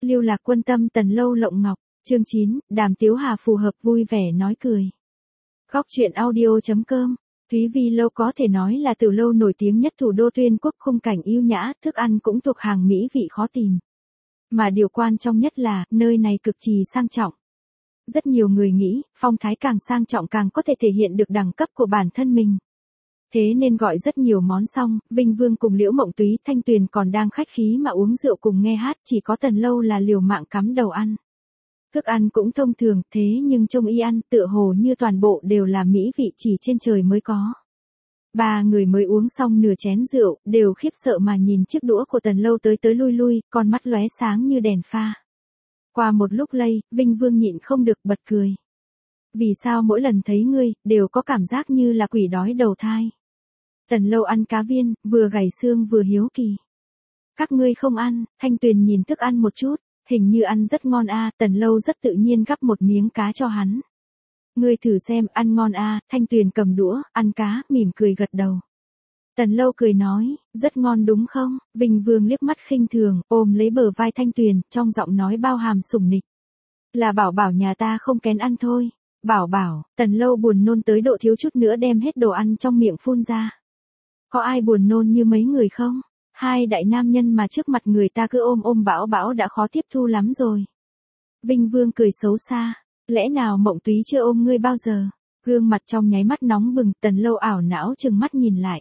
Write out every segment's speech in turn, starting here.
Lưu Lạc Quân Tâm Tần Lâu Lộng Ngọc, chương 9, Đàm Tiếu Hà phù hợp vui vẻ nói cười. Góc truyện audio.com, Thúy Vi lâu có thể nói là từ lâu nổi tiếng nhất thủ đô Tuyên Quốc, khung cảnh yêu nhã, thức ăn cũng thuộc hàng mỹ vị khó tìm. Mà điều quan trọng nhất là, nơi này cực kỳ sang trọng. Rất nhiều người nghĩ, phong thái càng sang trọng càng có thể thể hiện được đẳng cấp của bản thân mình. Thế nên gọi rất nhiều món xong, Vinh Vương cùng Liễu Mộng Túy, Thanh Tuyền còn đang khách khí mà uống rượu cùng nghe hát, chỉ có Tần Lâu là liều mạng cắm đầu ăn. Thức ăn cũng thông thường, thế nhưng trông y ăn tựa hồ như toàn bộ đều là mỹ vị chỉ trên trời mới có. Ba người mới uống xong nửa chén rượu, đều khiếp sợ mà nhìn chiếc đũa của Tần Lâu tới tới lui lui, con mắt lóe sáng như đèn pha. Qua một lúc lây, Vinh Vương nhịn không được bật cười. Vì sao mỗi lần thấy ngươi, đều có cảm giác như là quỷ đói đầu thai? Tần Lâu ăn cá viên, vừa gảy xương vừa hiếu kỳ. Các ngươi không ăn, Thanh Tuyền nhìn thức ăn một chút, hình như ăn rất ngon a. Tần Lâu rất tự nhiên gắp một miếng cá cho hắn. Ngươi thử xem, ăn ngon a. Thanh Tuyền cầm đũa, ăn cá, mỉm cười gật đầu. Tần Lâu cười nói, rất ngon đúng không? Vinh Vương liếc mắt khinh thường, ôm lấy bờ vai Thanh Tuyền, trong giọng nói bao hàm sủng nịch. Là Bảo Bảo nhà ta không kén ăn thôi. Bảo Bảo, Tần Lâu buồn nôn tới độ thiếu chút nữa đem hết đồ ăn trong miệng phun ra. Có ai buồn nôn như mấy người không? Hai đại nam nhân mà trước mặt người ta cứ ôm Bảo Bảo đã khó tiếp thu lắm rồi. Vinh Vương cười xấu xa, lẽ nào Mộng Túy chưa ôm ngươi bao giờ? Gương mặt trong nháy mắt nóng bừng, Tần Lâu ảo não trừng mắt nhìn lại.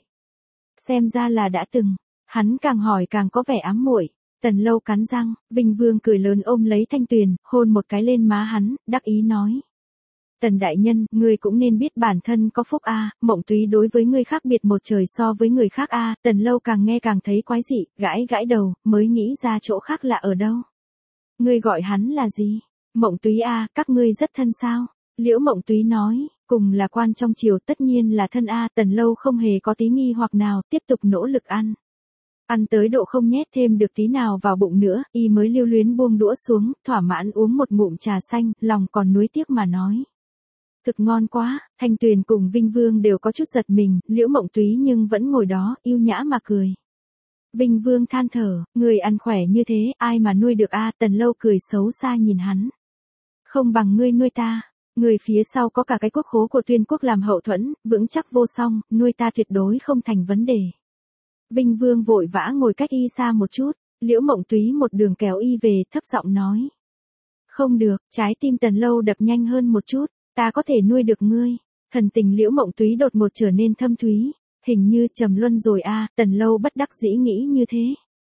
Xem ra là đã từng, hắn càng hỏi càng có vẻ ám muội. Tần Lâu cắn răng, Vinh Vương cười lớn ôm lấy Thanh Tuyền, hôn một cái lên má hắn, đắc ý nói. Tần đại nhân, ngươi cũng nên biết bản thân có phúc a. Mộng Túy đối với ngươi khác biệt một trời so với người khác a. Tần Lâu càng nghe càng thấy quái dị, gãi đầu, mới nghĩ ra chỗ khác là ở đâu. Ngươi gọi hắn là gì? Mộng Túy a, các ngươi rất thân sao? Liễu Mộng Túy nói, cùng là quan trong triều tất nhiên là thân a. Tần Lâu không hề có tí nghi hoặc nào, tiếp tục nỗ lực ăn. Ăn tới độ không nhét thêm được tí nào vào bụng nữa, y mới lưu luyến buông đũa xuống, thỏa mãn uống một ngụm trà xanh, lòng còn nuối tiếc mà nói. Thực ngon quá. Thanh Tuyền cùng Vinh Vương đều có chút giật mình, Liễu Mộng Túy nhưng vẫn ngồi đó, yêu nhã mà cười. Vinh Vương than thở, người ăn khỏe như thế, ai mà nuôi được a? Tần Lâu cười xấu xa nhìn hắn. Không bằng ngươi nuôi ta, người phía sau có cả cái quốc khố của Tuyên Quốc làm hậu thuẫn, vững chắc vô song, nuôi ta tuyệt đối không thành vấn đề. Vinh Vương vội vã ngồi cách y xa một chút, Liễu Mộng Túy một đường kéo y về, thấp giọng nói. Không được, trái tim Tần Lâu đập nhanh hơn một chút. Ta có thể nuôi được ngươi. Thần tình Liễu Mộng Túy đột ngột trở nên thâm thúy, hình như trầm luân rồi a. Tần Lâu bất đắc dĩ nghĩ như thế.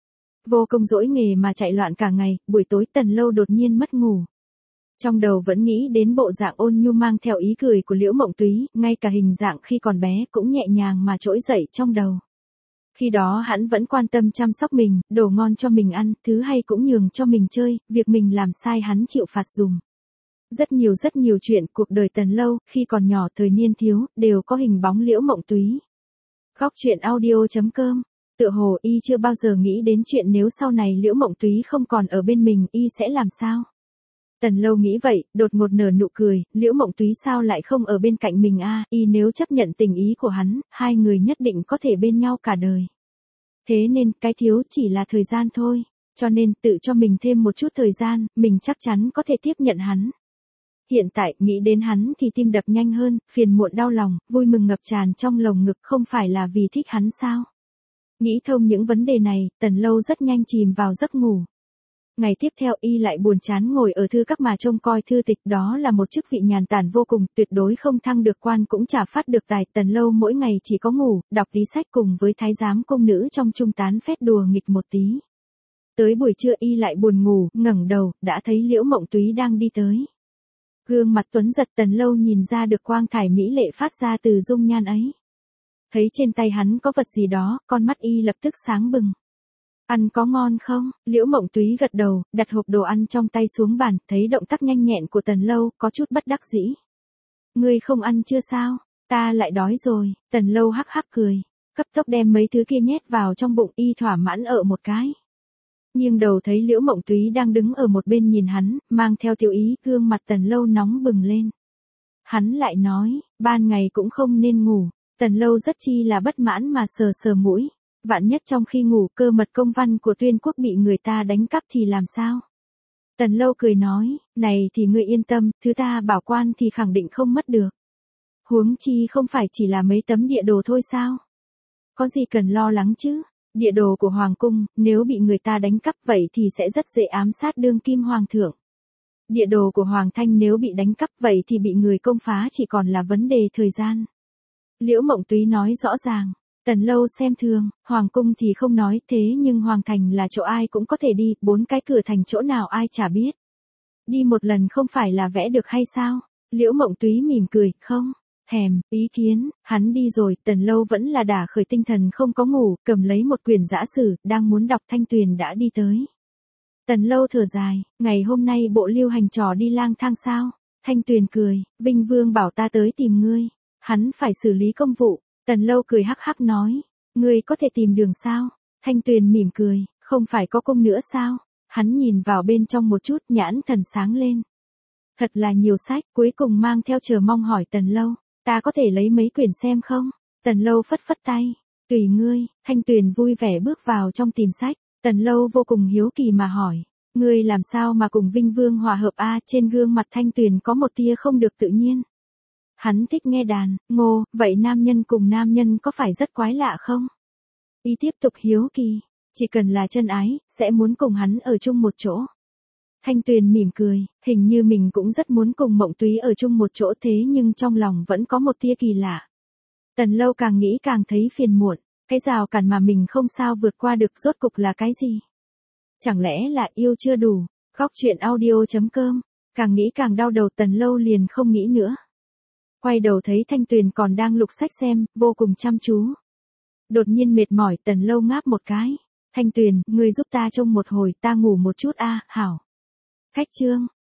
Vô công dỗi nghề mà chạy loạn cả ngày, buổi tối Tần Lâu đột nhiên mất ngủ. Trong đầu vẫn nghĩ đến bộ dạng ôn nhu mang theo ý cười của Liễu Mộng Túy, ngay cả hình dạng khi còn bé cũng nhẹ nhàng mà trỗi dậy trong đầu. Khi đó hắn vẫn quan tâm chăm sóc mình, đồ ngon cho mình ăn, thứ hay cũng nhường cho mình chơi, việc mình làm sai hắn chịu phạt dùm. Rất nhiều chuyện cuộc đời Tần Lâu, khi còn nhỏ thời niên thiếu, đều có hình bóng Liễu Mộng Túy. Góc truyện audio.com, tựa hồ y chưa bao giờ nghĩ đến chuyện nếu sau này Liễu Mộng Túy không còn ở bên mình, y sẽ làm sao? Tần Lâu nghĩ vậy, đột ngột nở nụ cười, Liễu Mộng Túy sao lại không ở bên cạnh mình a? Y nếu chấp nhận tình ý của hắn, hai người nhất định có thể bên nhau cả đời. Thế nên, cái thiếu chỉ là thời gian thôi, cho nên tự cho mình thêm một chút thời gian, mình chắc chắn có thể tiếp nhận hắn. Hiện tại, nghĩ đến hắn thì tim đập nhanh hơn, phiền muộn đau lòng, vui mừng ngập tràn trong lồng ngực, không phải là vì thích hắn sao? Nghĩ thông những vấn đề này, Tần Lâu rất nhanh chìm vào giấc ngủ. Ngày tiếp theo y lại buồn chán ngồi ở thư các mà trông coi thư tịch, đó là một chức vị nhàn tản vô cùng, tuyệt đối không thăng được quan cũng chả phát được tài. Tần Lâu mỗi ngày chỉ có ngủ, đọc tí sách cùng với thái giám cung nữ trong trung tán phét đùa nghịch một tí. Tới buổi trưa y lại buồn ngủ, ngẩng đầu, đã thấy Liễu Mộng Túy đang đi tới. Gương mặt tuấn giật Tần Lâu nhìn ra được quang thải mỹ lệ phát ra từ dung nhan ấy. Thấy trên tay hắn có vật gì đó, con mắt y lập tức sáng bừng. Ăn có ngon không? Liễu Mộng Túy gật đầu, đặt hộp đồ ăn trong tay xuống bàn, thấy động tác nhanh nhẹn của Tần Lâu, có chút bất đắc dĩ. Ngươi không ăn chưa sao? Ta lại đói rồi. Tần Lâu hắc hắc cười, cấp tốc đem mấy thứ kia nhét vào trong bụng, y thỏa mãn ở một cái. Nghiêng đầu thấy Liễu Mộng Túy đang đứng ở một bên nhìn hắn, mang theo tiểu ý, gương mặt Tần Lâu nóng bừng lên. Hắn lại nói, ban ngày cũng không nên ngủ. Tần Lâu rất chi là bất mãn mà sờ sờ mũi. Vạn nhất trong khi ngủ cơ mật công văn của Tuyên Quốc bị người ta đánh cắp thì làm sao? Tần Lâu cười nói, này thì ngươi yên tâm, thứ ta bảo quan thì khẳng định không mất được. Huống chi không phải chỉ là mấy tấm địa đồ thôi sao? Có gì cần lo lắng chứ? Địa đồ của Hoàng cung, nếu bị người ta đánh cắp vậy thì sẽ rất dễ ám sát đương kim Hoàng thượng. Địa đồ của Hoàng Thanh nếu bị đánh cắp vậy thì bị người công phá chỉ còn là vấn đề thời gian. Liễu Mộng Túy nói rõ ràng. Tần Lâu xem thường, Hoàng cung thì không nói thế nhưng Hoàng thành là chỗ ai cũng có thể đi, 4 cái cửa thành chỗ nào ai chả biết. Đi một lần không phải là vẽ được hay sao? Liễu Mộng Túy mỉm cười, không, thèm, ý kiến, hắn đi rồi, Tần Lâu vẫn là đả khởi tinh thần không có ngủ, cầm lấy một quyển giã sử, đang muốn đọc Thanh Tuyền đã đi tới. Tần Lâu thở dài, ngày hôm nay bộ lưu hành trò đi lang thang sao? Thanh Tuyền cười, Vinh Vương bảo ta tới tìm ngươi, hắn phải xử lý công vụ. Tần Lâu cười hắc hắc nói, ngươi có thể tìm đường sao? Thanh Tuyền mỉm cười, không phải có công nữa sao? Hắn nhìn vào bên trong một chút, nhãn thần sáng lên. Thật là nhiều sách, cuối cùng mang theo chờ mong hỏi Tần Lâu, ta có thể lấy mấy quyển xem không? Tần Lâu phất phất tay, tùy ngươi. Thanh Tuyền vui vẻ bước vào trong tìm sách. Tần Lâu vô cùng hiếu kỳ mà hỏi, ngươi làm sao mà cùng Vinh Vương hòa hợp a? Trên gương mặt Thanh Tuyền có một tia không được tự nhiên. Hắn thích nghe đàn, ngô, vậy nam nhân cùng nam nhân có phải rất quái lạ không? Y tiếp tục hiếu kỳ, chỉ cần là chân ái, sẽ muốn cùng hắn ở chung một chỗ. Thanh Tuyền mỉm cười, hình như mình cũng rất muốn cùng Mộng Túy ở chung một chỗ thế nhưng trong lòng vẫn có một tia kỳ lạ. Tần Lâu càng nghĩ càng thấy phiền muộn, cái rào cản mà mình không sao vượt qua được rốt cục là cái gì? Chẳng lẽ là yêu chưa đủ? Góc truyện audio.com, càng nghĩ càng đau đầu Tần Lâu liền không nghĩ nữa. Quay đầu thấy Thanh Tuyền còn đang lục sách xem, vô cùng chăm chú. Đột nhiên mệt mỏi Tần Lâu ngáp một cái. Thanh Tuyền, ngươi giúp ta trông một hồi ta ngủ một chút a, hảo. Khách trương.